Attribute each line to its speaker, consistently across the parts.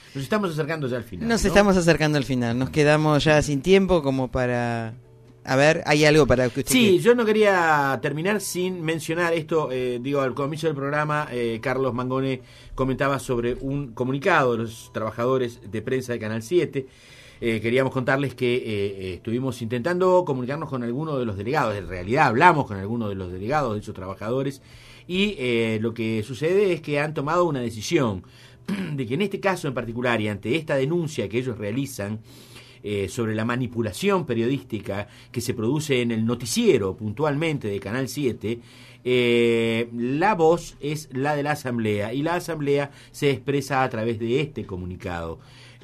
Speaker 1: Nos estamos acercando ya al final.
Speaker 2: Nos
Speaker 1: ¿no?
Speaker 2: estamos acercando al final. Nos quedamos ya sin tiempo como para... A ver, ¿hay algo para que usted...
Speaker 1: Sí, yo no quería terminar sin mencionar esto. Al comienzo del programa, Carlos Mangone comentaba sobre un comunicado de los trabajadores de prensa de Canal 7. Queríamos contarles que estuvimos intentando comunicarnos con algunos de los delegados. En realidad hablamos con algunos de los delegados de esos trabajadores y lo que sucede es que han tomado una decisión de que en este caso en particular y ante esta denuncia que ellos realizan sobre la manipulación periodística que se produce en el noticiero puntualmente de Canal 7, la voz es la de la Asamblea y la Asamblea se expresa a través de este comunicado.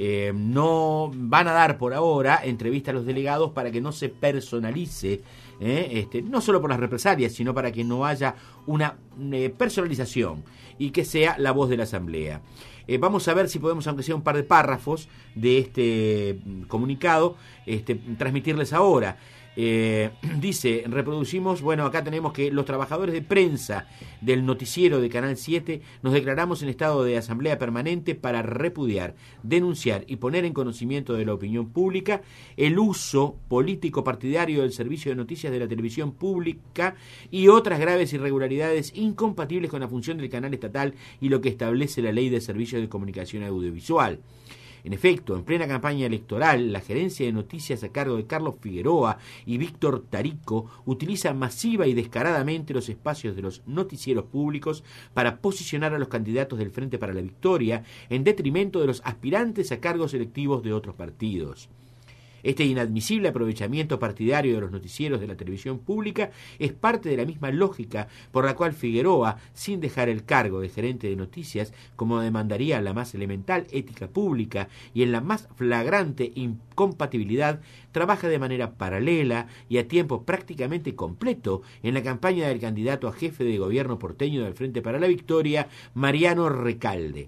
Speaker 1: No van a dar por ahora entrevista a los delegados para que no se personalice, no solo por las represalias, sino para que no haya una personalización y que sea la voz de la Asamblea. Vamos a ver si podemos, aunque sea un par de párrafos de este comunicado, transmitirles ahora. Dice, reproducimos, acá tenemos que los trabajadores de prensa del noticiero de Canal 7 nos declaramos en estado de asamblea permanente para repudiar, denunciar y poner en conocimiento de la opinión pública el uso político partidario del servicio de noticias de la televisión pública y otras graves irregularidades incompatibles con la función del canal estatal y lo que establece la Ley de Servicios de Comunicación Audiovisual. En efecto, en plena campaña electoral, la gerencia de noticias a cargo de Carlos Figueroa y Víctor Tarico utiliza masiva y descaradamente los espacios de los noticieros públicos para posicionar a los candidatos del Frente para la Victoria en detrimento de los aspirantes a cargos electivos de otros partidos. Este inadmisible aprovechamiento partidario de los noticieros de la televisión pública es parte de la misma lógica por la cual Figueroa, sin dejar el cargo de gerente de noticias, como demandaría la más elemental ética pública y en la más flagrante incompatibilidad, trabaja de manera paralela y a tiempo prácticamente completo en la campaña del candidato a jefe de gobierno porteño del Frente para la Victoria, Mariano Recalde.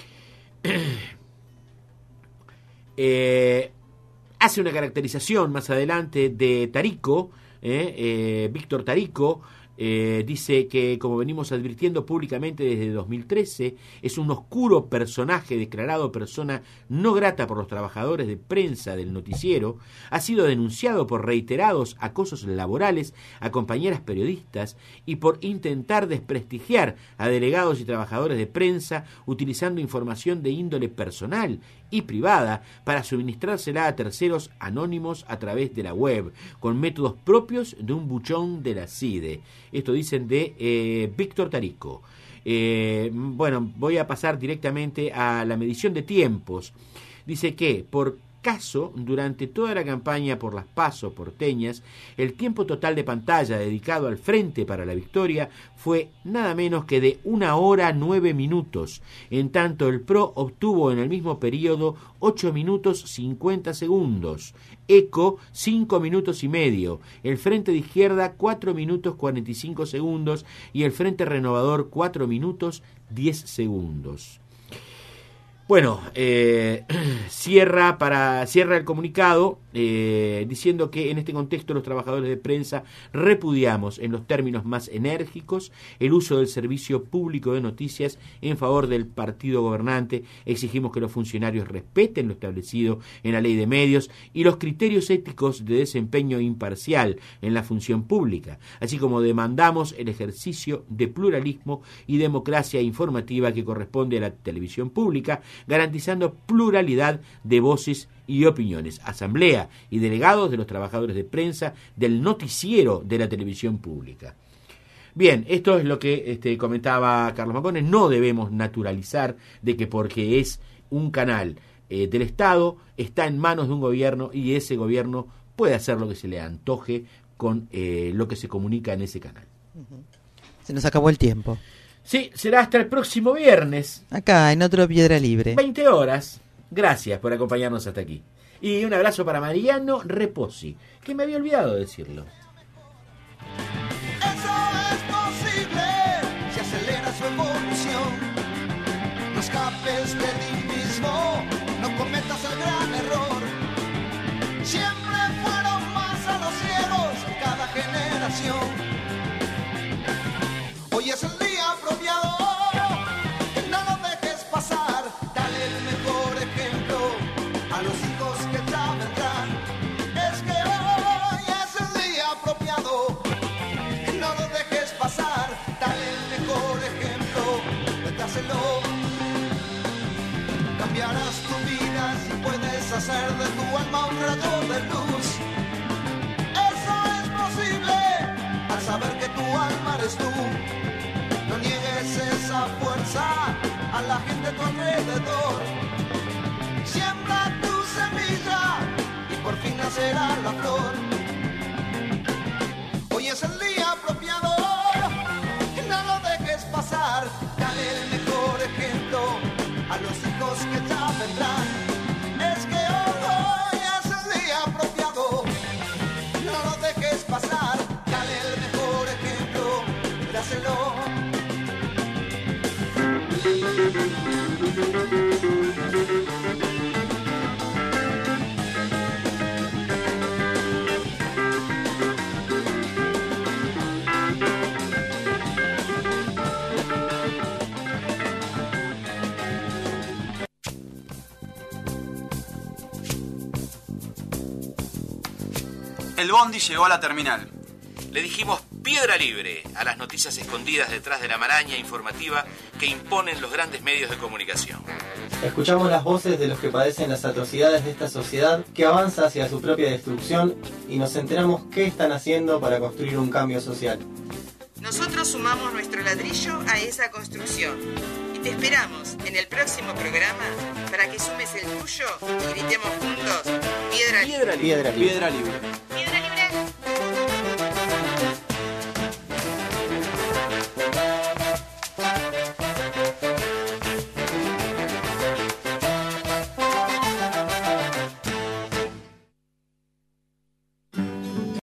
Speaker 1: Hace una caracterización más adelante de Tarico, Víctor Tarico, dice que, como venimos advirtiendo públicamente desde 2013, es un oscuro personaje declarado persona no grata por los trabajadores de prensa del noticiero, ha sido denunciado por reiterados acosos laborales a compañeras periodistas y por intentar desprestigiar a delegados y trabajadores de prensa utilizando información de índole personal y privada para suministrársela a terceros anónimos a través de la web, con métodos propios de un buchón de la CIDE. Esto dicen de Víctor Tarico. Voy a pasar directamente a la medición de tiempos. Dice que, por caso, durante toda la campaña por las PASO porteñas, el tiempo total de pantalla dedicado al Frente para la Victoria fue nada menos que de 1 hora 9 minutos. En tanto, el PRO obtuvo en el mismo periodo 8 minutos 50 segundos. ECO, 5 minutos y medio. El Frente de Izquierda, 4 minutos 45 segundos. Y el Frente Renovador, 4 minutos 10 segundos. Cierra el comunicado diciendo que en este contexto los trabajadores de prensa repudiamos en los términos más enérgicos el uso del servicio público de noticias en favor del partido gobernante. Exigimos que los funcionarios respeten lo establecido en la ley de medios y los criterios éticos de desempeño imparcial en la función pública, así como demandamos el ejercicio de pluralismo y democracia informativa que corresponde a la televisión pública, garantizando pluralidad de voces y opiniones. Asamblea y delegados de los trabajadores de prensa del noticiero de la televisión pública. Bien, esto es lo que comentaba Carlos Mangone. No debemos naturalizar de que porque es un canal del Estado está en manos de un gobierno y ese gobierno puede hacer lo que se le antoje con lo que se comunica en ese canal.
Speaker 2: Se nos acabó el tiempo.
Speaker 1: Sí, será hasta el próximo viernes.
Speaker 2: Acá, en otro Piedra Libre.
Speaker 1: 20 horas. Gracias por acompañarnos hasta aquí. Y un abrazo para Mariano Reposi, que me había olvidado de decirlo.
Speaker 3: Eso es posible si aceleras su evolución. No escapes de ti mismo, no cometas el gran error. Siempre fueron más a los ciegos cada generación. Hoy es el día apropiado, que no lo dejes pasar, dale el mejor ejemplo. los hijos que ya vendrán. Es que hoy es el día apropiado, no lo dejes pasar, dale el mejor ejemplo, dáselo. Cambiarás tu vida si puedes hacer de tu alma un rayo de luz. Eso es posible al saber que tu alma eres tú. No niegues esa fuerza a la gente a tu alrededor. Siembra tu semilla y por fin nacerá la flor. Hoy es el día apropiado, no lo dejes pasar, dale el mejor ejemplo a los hijos que ya vendrán. Es que hoy es el día apropiado, no lo dejes pasar, dale el mejor ejemplo, dáselo.
Speaker 4: El bondi llegó a la terminal.
Speaker 1: Le dijimos piedra libre a las noticias escondidas detrás de la maraña informativa que imponen los grandes medios de comunicación.
Speaker 5: Escuchamos las voces de los que padecen las atrocidades de esta sociedad que avanza hacia su propia destrucción y nos enteramos qué están haciendo para construir un cambio social.
Speaker 2: Nosotros sumamos nuestro ladrillo a esa construcción y te esperamos en el próximo programa para que sumes el tuyo y gritemos juntos piedra libre.
Speaker 4: Piedra libre.